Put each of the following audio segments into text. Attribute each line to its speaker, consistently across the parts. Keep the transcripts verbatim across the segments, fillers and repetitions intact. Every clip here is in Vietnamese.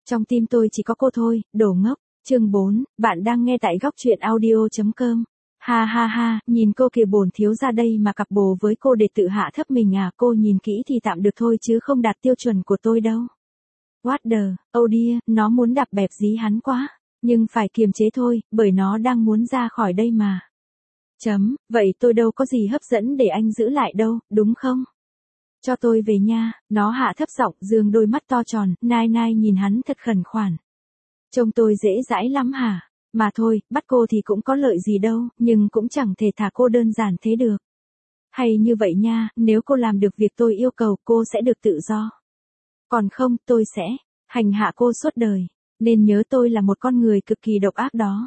Speaker 1: Trong tim tôi chỉ có cô thôi, đồ ngốc. Chương bốn, bạn đang nghe tại góc truyện audio.com. Ha ha ha, nhìn cô kìa, bổn thiếu ra đây mà cặp bồ với cô để tự hạ thấp mình à? Cô nhìn kỹ thì tạm được thôi chứ không đạt tiêu chuẩn của tôi đâu. What the, oh dear, nó muốn đạp bẹp dí hắn quá. Nhưng phải kiềm chế thôi, bởi nó đang muốn ra khỏi đây mà. Chấm, vậy tôi đâu có gì hấp dẫn để anh giữ lại đâu, đúng không? Cho tôi về nha, nó hạ thấp giọng, dương đôi mắt to tròn, nai nai nhìn hắn thật khẩn khoản. Trông tôi dễ dãi lắm hả? Mà thôi, bắt cô thì cũng có lợi gì đâu, nhưng cũng chẳng thể thả cô đơn giản thế được. Hay như vậy nha, nếu cô làm được việc tôi yêu cầu, cô sẽ được tự do. Còn không, tôi sẽ hành hạ cô suốt đời. Nên nhớ tôi là một con người cực kỳ độc ác đó.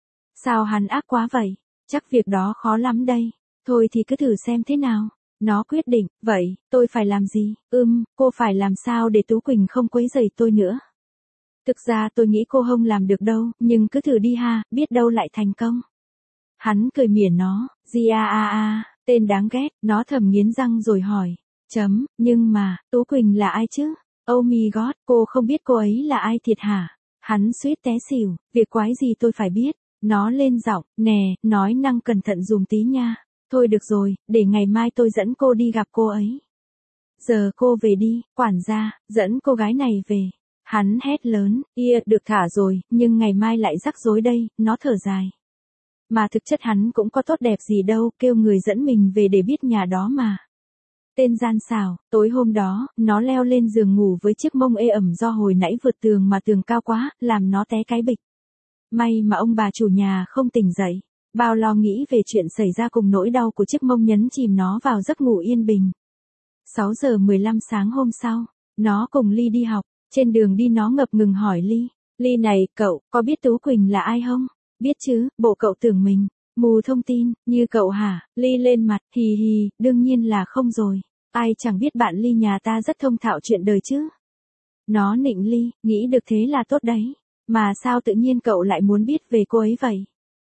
Speaker 1: Sao hắn ác quá vậy? Chắc việc đó khó lắm đây. Thôi thì cứ thử xem thế nào. Nó quyết định, vậy, tôi phải làm gì? Ừm, cô phải làm sao để Tú Quỳnh không quấy rầy tôi nữa. Thực ra tôi nghĩ cô không làm được đâu, nhưng cứ thử đi ha, biết đâu lại thành công. Hắn cười mỉa nó, Gi a a a, tên đáng ghét, nó thầm nghiến răng rồi hỏi. Chấm, nhưng mà, Tú Quỳnh là ai chứ? Oh my god, cô không biết cô ấy là ai thiệt hả? Hắn suýt té xỉu, việc quái gì tôi phải biết. Nó lên giọng, nè, nói năng cẩn thận dùm tí nha. Thôi được rồi, để ngày mai tôi dẫn cô đi gặp cô ấy. Giờ cô về đi, quản gia, dẫn cô gái này về. Hắn hét lớn, ia, được thả rồi, nhưng ngày mai lại rắc rối đây, nó thở dài. Mà thực chất hắn cũng có tốt đẹp gì đâu, kêu người dẫn mình về để biết nhà đó mà. Tên gian xảo, tối hôm đó, nó leo lên giường ngủ với chiếc mông ê ẩm do hồi nãy vượt tường mà tường cao quá, làm nó té cái bịch. May mà ông bà chủ nhà không tỉnh dậy. Bao lo nghĩ về chuyện xảy ra cùng nỗi đau của chiếc mông nhấn chìm nó vào giấc ngủ yên bình. sáu giờ mười lăm sáng hôm sau, nó cùng Ly đi học. Trên đường đi nó ngập ngừng hỏi Ly. Ly này, cậu, có biết Tú Quỳnh là ai không? Biết chứ, bộ cậu tưởng mình mù thông tin, như cậu hả? Ly lên mặt, hì hì, đương nhiên là không rồi. Ai chẳng biết bạn Ly nhà ta rất thông thạo chuyện đời chứ. Nó nịnh Ly, nghĩ được thế là tốt đấy. Mà sao tự nhiên cậu lại muốn biết về cô ấy vậy?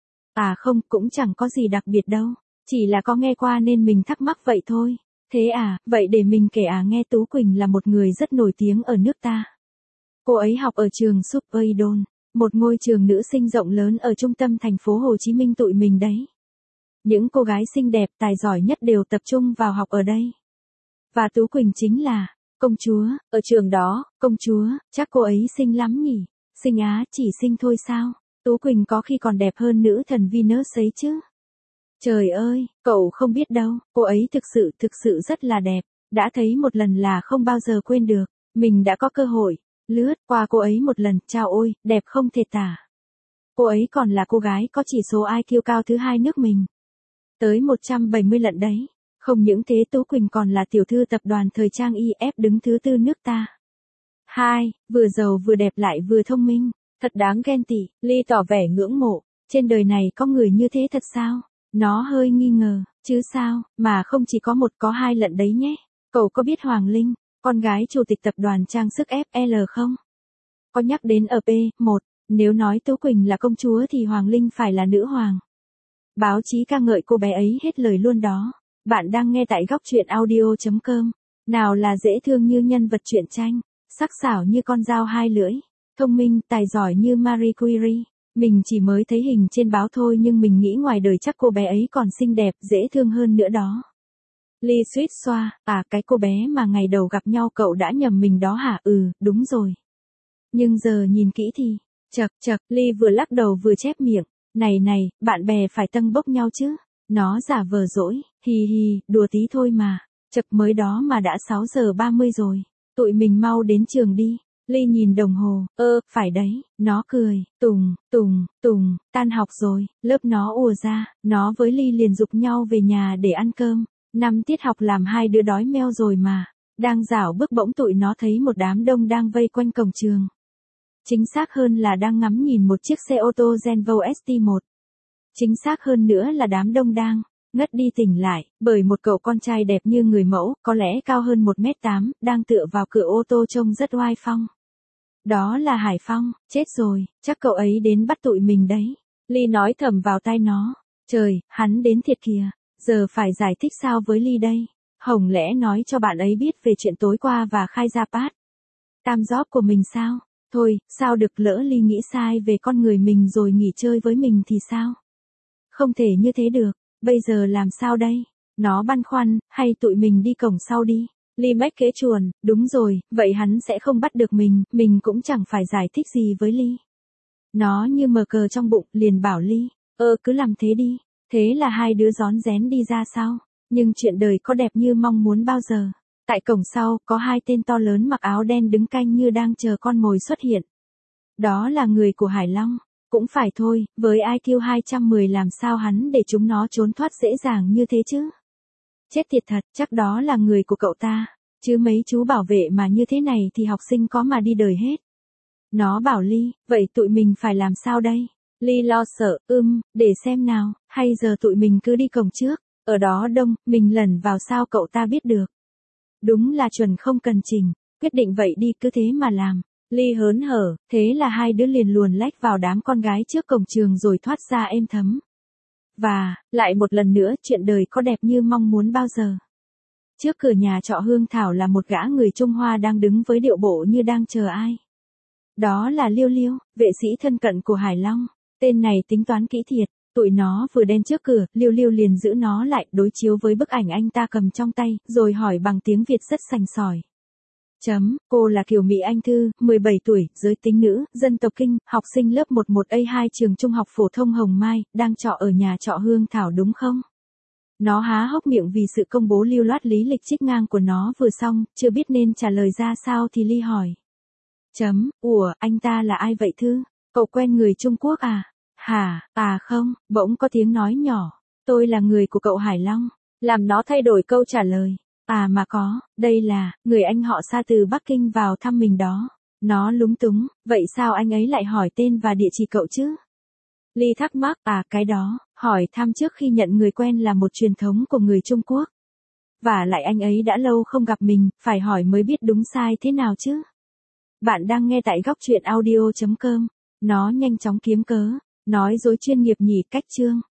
Speaker 1: À không, cũng chẳng có gì đặc biệt đâu. Chỉ là có nghe qua nên mình thắc mắc vậy thôi. Thế à, vậy để mình kể à. Nghe Tú Quỳnh là một người rất nổi tiếng ở nước ta. Cô ấy học ở trường Super Idol, một ngôi trường nữ sinh rộng lớn ở trung tâm thành phố Hồ Chí Minh tụi mình đấy. Những cô gái xinh đẹp tài giỏi nhất đều tập trung vào học ở đây. Và Tú Quỳnh chính là công chúa, ở trường đó. Công chúa, chắc cô ấy xinh lắm nhỉ? Xinh á, chỉ xinh thôi sao? Tú Quỳnh có khi còn đẹp hơn nữ thần Venus ấy chứ. Trời ơi, cậu không biết đâu, cô ấy thực sự thực sự rất là đẹp. Đã thấy một lần là không bao giờ quên được. Mình đã có cơ hội lướt qua cô ấy một lần, chao ôi, đẹp không thể tả. Cô ấy còn là cô gái có chỉ số i kiu cao thứ hai nước mình. Tới một trăm bảy mươi lận đấy. Không những thế, Tú Quỳnh còn là tiểu thư tập đoàn thời trang i ép đứng thứ tư nước ta. Hai, vừa giàu vừa đẹp lại vừa thông minh. Thật đáng ghen tị. Ly tỏ vẻ ngưỡng mộ. Trên đời này có người như thế thật sao? Nó hơi nghi ngờ. Chứ sao, mà không chỉ có một, có hai lận đấy nhé. Cậu có biết Hoàng Linh, con gái chủ tịch tập đoàn trang sức ép lờ không? Có nhắc đến ở pê một. Nếu nói Tú Quỳnh là công chúa thì Hoàng Linh phải là nữ hoàng. Báo chí ca ngợi cô bé ấy hết lời luôn đó. Bạn đang nghe tại góc truyện audio.com. Nào là dễ thương như nhân vật truyện tranh, sắc sảo như con dao hai lưỡi, thông minh, tài giỏi như Marie Curie. Mình chỉ mới thấy hình trên báo thôi nhưng mình nghĩ ngoài đời chắc cô bé ấy còn xinh đẹp, dễ thương hơn nữa đó. Ly suýt xoa, à cái cô bé mà ngày đầu gặp nhau cậu đã nhầm mình đó hả? Ừ, đúng rồi. Nhưng giờ nhìn kỹ thì, chật chật, Ly vừa lắc đầu vừa chép miệng. Này này, bạn bè phải tâng bốc nhau chứ. Nó giả vờ dỗi, hì hì, đùa tí thôi mà. Chật mới đó mà đã sáu giờ ba mươi rồi. Tụi mình mau đến trường đi. Ly nhìn đồng hồ, ơ, phải đấy. Nó cười, tùng, tùng, tùng, tan học rồi. Lớp nó ùa ra, nó với Ly liền giục nhau về nhà để ăn cơm. Năm tiết học làm hai đứa đói meo rồi mà. Đang dảo bước bỗng tụi nó thấy một đám đông đang vây quanh cổng trường. Chính xác hơn là đang ngắm nhìn một chiếc xe ô tô Genvo ét tê một. Chính xác hơn nữa là đám đông đang ngất đi tỉnh lại, bởi một cậu con trai đẹp như người mẫu, có lẽ cao hơn một mét tám, đang tựa vào cửa ô tô trông rất oai phong. Đó là Hải Phong, chết rồi, chắc cậu ấy đến bắt tụi mình đấy. Ly nói thầm vào tai nó. Trời, hắn đến thiệt kìa, giờ phải giải thích sao với Ly đây? Hổng lẽ nói cho bạn ấy biết về chuyện tối qua và khai ra part tam job của mình sao? Thôi, sao được, lỡ Ly nghĩ sai về con người mình rồi nghỉ chơi với mình thì sao? Không thể như thế được, bây giờ làm sao đây? Nó băn khoăn, hay tụi mình đi cổng sau đi. Ly mách kế chuồn, đúng rồi, vậy hắn sẽ không bắt được mình, mình cũng chẳng phải giải thích gì với Ly. Nó như mờ cờ trong bụng, liền bảo Ly, ơ cứ làm thế đi. Thế là hai đứa rón rén đi ra sau. Nhưng chuyện đời có đẹp như mong muốn bao giờ. Tại cổng sau, có hai tên to lớn mặc áo đen đứng canh như đang chờ con mồi xuất hiện. Đó là người của Hải Long. Cũng phải thôi, với i kiu hai trăm mười làm sao hắn để chúng nó trốn thoát dễ dàng như thế chứ? Chết tiệt thật, chắc đó là người của cậu ta. Chứ mấy chú bảo vệ mà như thế này thì học sinh có mà đi đời hết. Nó bảo Ly, vậy tụi mình phải làm sao đây? Ly lo sợ, ưm, để xem nào, hay giờ tụi mình cứ đi cổng trước. Ở đó đông, mình lẩn vào sao cậu ta biết được. Đúng là chuẩn không cần chỉnh, quyết định vậy đi cứ thế mà làm. Ly hớn hở, thế là hai đứa liền luồn lách vào đám con gái trước cổng trường rồi thoát ra êm thấm. Và, lại một lần nữa chuyện đời có đẹp như mong muốn bao giờ. Trước cửa nhà trọ Hương Thảo là một gã người Trung Hoa đang đứng với điệu bộ như đang chờ ai. Đó là Liêu Liêu, vệ sĩ thân cận của Hải Long. Tên này tính toán kỹ thiệt, tụi nó vừa đến trước cửa, Liêu Liêu liền giữ nó lại, đối chiếu với bức ảnh anh ta cầm trong tay, rồi hỏi bằng tiếng Việt rất sành sỏi. Chấm, cô là Kiều Mỹ Anh Thư, mười bảy tuổi, giới tính nữ, dân tộc Kinh, học sinh lớp mười một A hai trường Trung học phổ thông Hồng Mai, đang trọ ở nhà trọ Hương Thảo đúng không? Nó há hốc miệng vì sự công bố lưu loát lý lịch trích ngang của nó vừa xong, chưa biết nên trả lời ra sao thì Ly hỏi. Chấm, ủa, anh ta là ai vậy Thư? Cậu quen người Trung Quốc à? Hả, à không, bỗng có tiếng nói nhỏ. Tôi là người của cậu Hải Long. Làm nó thay đổi câu trả lời. À mà có, đây là, người anh họ xa từ Bắc Kinh vào thăm mình đó. Nó lúng túng, vậy sao anh ấy lại hỏi tên và địa chỉ cậu chứ? Ly thắc mắc, à cái đó, hỏi thăm trước khi nhận người quen là một truyền thống của người Trung Quốc. Và lại anh ấy đã lâu không gặp mình, phải hỏi mới biết đúng sai thế nào chứ. Bạn đang nghe tại góc truyện audio chấm com. Nó nhanh chóng kiếm cớ, nói dối chuyên nghiệp nhỉ cách chương.